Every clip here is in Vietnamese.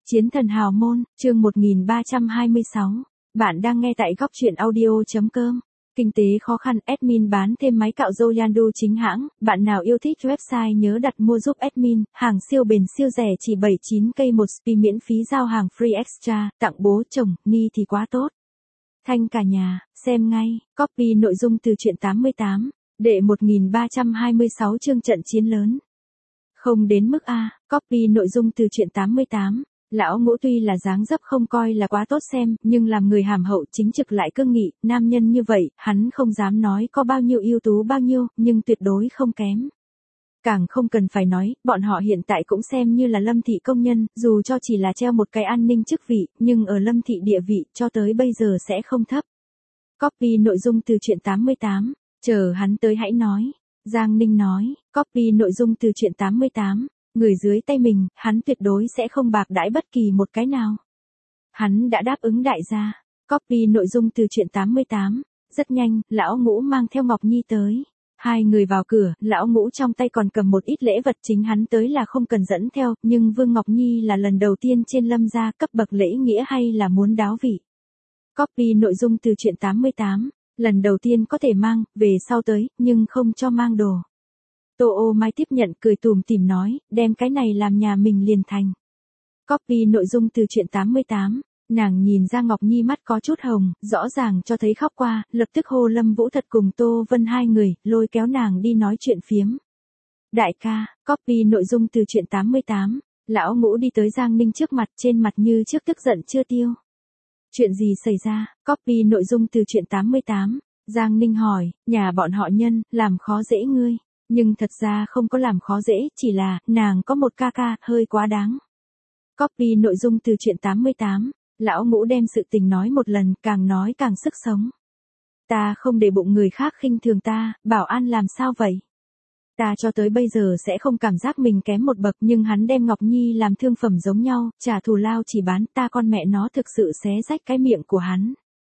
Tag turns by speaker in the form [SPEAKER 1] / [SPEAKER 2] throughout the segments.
[SPEAKER 1] Chiến thần hào môn, chương 1326. Bạn đang nghe tại góc truyện audio.com. Kinh tế khó khăn, admin bán thêm máy cạo râu Yandu chính hãng. Bạn nào yêu thích website nhớ đặt mua giúp admin. Hàng siêu bền siêu rẻ chỉ 79k một spi miễn phí giao hàng free extra. Tặng bố chồng, ni thì quá tốt. Thanh cả nhà, xem ngay. Copy nội dung từ truyện 88. Đệ 1326 chương trận chiến lớn. Không đến mức A. Copy nội dung từ truyện 88. Lão Ngũ tuy là dáng dấp không coi là quá tốt xem, nhưng làm người hàm hậu chính trực lại cương nghị, nam nhân như vậy, hắn không dám nói có bao nhiêu ưu tú bao nhiêu, nhưng tuyệt đối không kém. Càng không cần phải nói, bọn họ hiện tại cũng xem như là Lâm thị công nhân, dù cho chỉ là treo một cái an ninh chức vị, nhưng ở Lâm thị địa vị, cho tới bây giờ sẽ không thấp. Copy nội dung từ truyện 88, chờ hắn tới hãy nói. Giang Ninh nói, copy nội dung từ truyện 88. Người dưới tay mình, hắn tuyệt đối sẽ không bạc đãi bất kỳ một cái nào. Hắn đã đáp ứng đại gia. Copy nội dung từ truyện 88. Rất nhanh, Lão Ngũ mang theo Ngọc Nhi tới. Hai người vào cửa, Lão Ngũ trong tay còn cầm một ít lễ vật, chính hắn tới là không cần dẫn theo, nhưng Vương Ngọc Nhi là lần đầu tiên trên Lâm gia, cấp bậc lễ nghĩa hay là muốn đáo vị. Copy nội dung từ truyện 88. Lần đầu tiên có thể mang, về sau tới, nhưng không cho mang đồ. Tô Ô Mai tiếp nhận cười tùm tìm nói, đem cái này làm nhà mình liền thành. Copy nội dung từ truyện 88, nàng nhìn ra Ngọc Nhi mắt có chút hồng, rõ ràng cho thấy khóc qua, lập tức hô Lâm Vũ Thật cùng Tô Vân hai người, lôi kéo nàng đi nói chuyện phiếm. Đại ca, copy nội dung từ truyện 88, Lão Ngũ đi tới Giang Ninh trước mặt, trên mặt như trước tức giận chưa tiêu. Chuyện gì xảy ra? Copy nội dung từ truyện 88, Giang Ninh hỏi, nhà bọn họ Nhân, làm khó dễ ngươi. Nhưng thật ra không có làm khó dễ, chỉ là, nàng có một ca ca, hơi quá đáng. Copy nội dung từ truyện 88, Lão Ngũ đem sự tình nói một lần, càng nói càng sức sống. Ta không để bụng người khác khinh thường ta, Bảo An làm sao vậy? Ta cho tới bây giờ sẽ không cảm giác mình kém một bậc, nhưng hắn đem Ngọc Nhi làm thương phẩm giống nhau, trả thù lao chỉ bán, ta con mẹ nó thực sự xé rách cái miệng của hắn.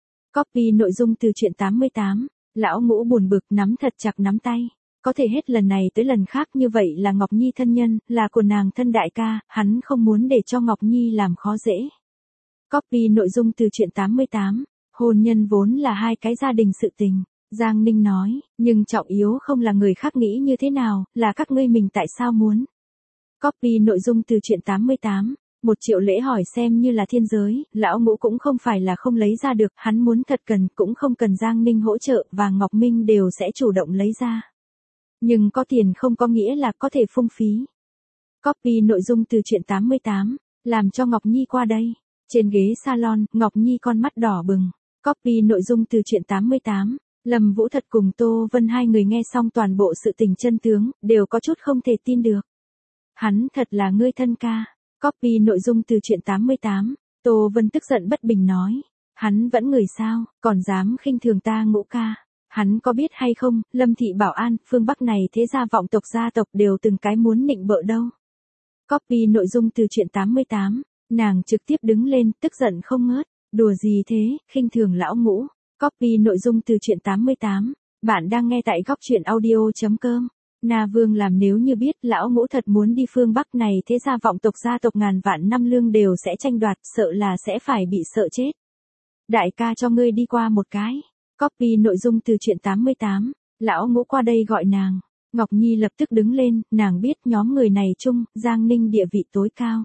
[SPEAKER 1] Copy nội dung từ truyện 88, Lão Ngũ buồn bực nắm thật chặt nắm tay. Có thể hết lần này tới lần khác như vậy là Ngọc Nhi thân nhân, là của nàng thân đại ca, hắn không muốn để cho Ngọc Nhi làm khó dễ. Copy nội dung từ truyện 88, hôn nhân vốn là hai cái gia đình sự tình, Giang Ninh nói, nhưng trọng yếu không là người khác nghĩ như thế nào, là các ngươi mình tại sao muốn. Copy nội dung từ truyện 88, 1 triệu lễ hỏi xem như là thiên giới, Lão Ngũ cũng không phải là không lấy ra được, hắn muốn thật cần cũng không cần Giang Ninh hỗ trợ và Ngọc Minh đều sẽ chủ động lấy ra. Nhưng có tiền không có nghĩa là có thể phung phí. Copy nội dung từ truyện 88, làm cho Ngọc Nhi qua đây. Trên ghế salon, Ngọc Nhi con mắt đỏ bừng. Copy nội dung từ truyện 88, Lâm Vũ Thật cùng Tô Vân hai người nghe xong toàn bộ sự tình chân tướng, đều có chút không thể tin được. Hắn thật là ngươi thân ca. Copy nội dung từ truyện 88, Tô Vân tức giận bất bình nói. Hắn vẫn người sao, còn dám khinh thường ta Ngũ ca. Hắn có biết hay không, Lâm thị Bảo An, phương Bắc này thế gia vọng tộc gia tộc đều từng cái muốn nịnh bợ đâu. Copy nội dung từ truyện 88, nàng trực tiếp đứng lên, tức giận không ngớt, đùa gì thế, khinh thường Lão Ngũ. Copy nội dung từ truyện 88, bạn đang nghe tại góc truyện audio.com. Na Vương làm nếu như biết Lão Ngũ thật muốn đi phương Bắc này thế gia vọng tộc gia tộc ngàn vạn năm lương đều sẽ tranh đoạt, sợ là sẽ phải bị sợ chết. Đại ca cho ngươi đi qua một cái. Copy nội dung từ truyện 88, Lão Ngũ qua đây gọi nàng. Ngọc Nhi lập tức đứng lên, nàng biết nhóm người này chung, Giang Ninh địa vị tối cao.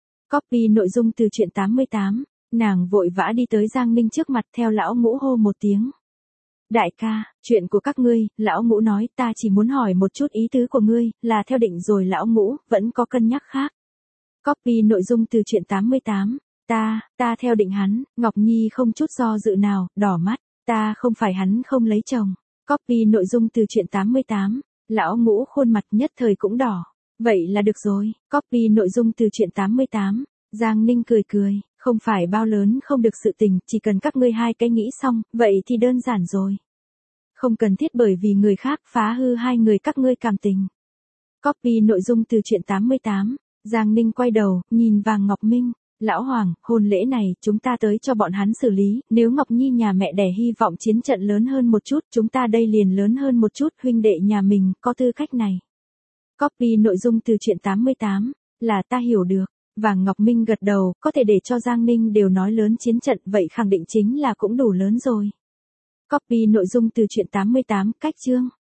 [SPEAKER 1] Copy nội dung từ truyện 88, nàng vội vã đi tới Giang Ninh trước mặt theo Lão Ngũ hô một tiếng. Đại ca, chuyện của các ngươi, Lão Ngũ nói, ta chỉ muốn hỏi một chút ý tứ của ngươi, là theo định rồi Lão Ngũ, vẫn có cân nhắc khác. Copy nội dung từ truyện 88, ta theo định hắn, Ngọc Nhi không chút do dự nào, đỏ mắt. Ta không phải hắn không lấy chồng. Copy nội dung từ truyện 88, Lão Ngũ khuôn mặt nhất thời cũng đỏ. Vậy là được rồi. Copy nội dung từ truyện 88, Giang Ninh cười cười, không phải bao lớn không được sự tình, chỉ cần các ngươi hai cái nghĩ xong, vậy thì đơn giản rồi. Không cần thiết bởi vì người khác phá hư hai người các ngươi cảm tình. Copy nội dung từ truyện 88, Giang Ninh quay đầu, nhìn Vàng Ngọc Minh. Lão Hoàng, hôn lễ này, chúng ta tới cho bọn hắn xử lý, nếu Ngọc Nhi nhà mẹ đẻ hy vọng chiến trận lớn hơn một chút, chúng ta đây liền lớn hơn một chút, huynh đệ nhà mình, có tư cách này. Copy nội dung từ truyện 88, là ta hiểu được. Vàng Ngọc Minh gật đầu, có thể để cho Giang Ninh đều nói lớn chiến trận, vậy khẳng định chính là cũng đủ lớn rồi. Copy nội dung từ truyện 88, cách chương.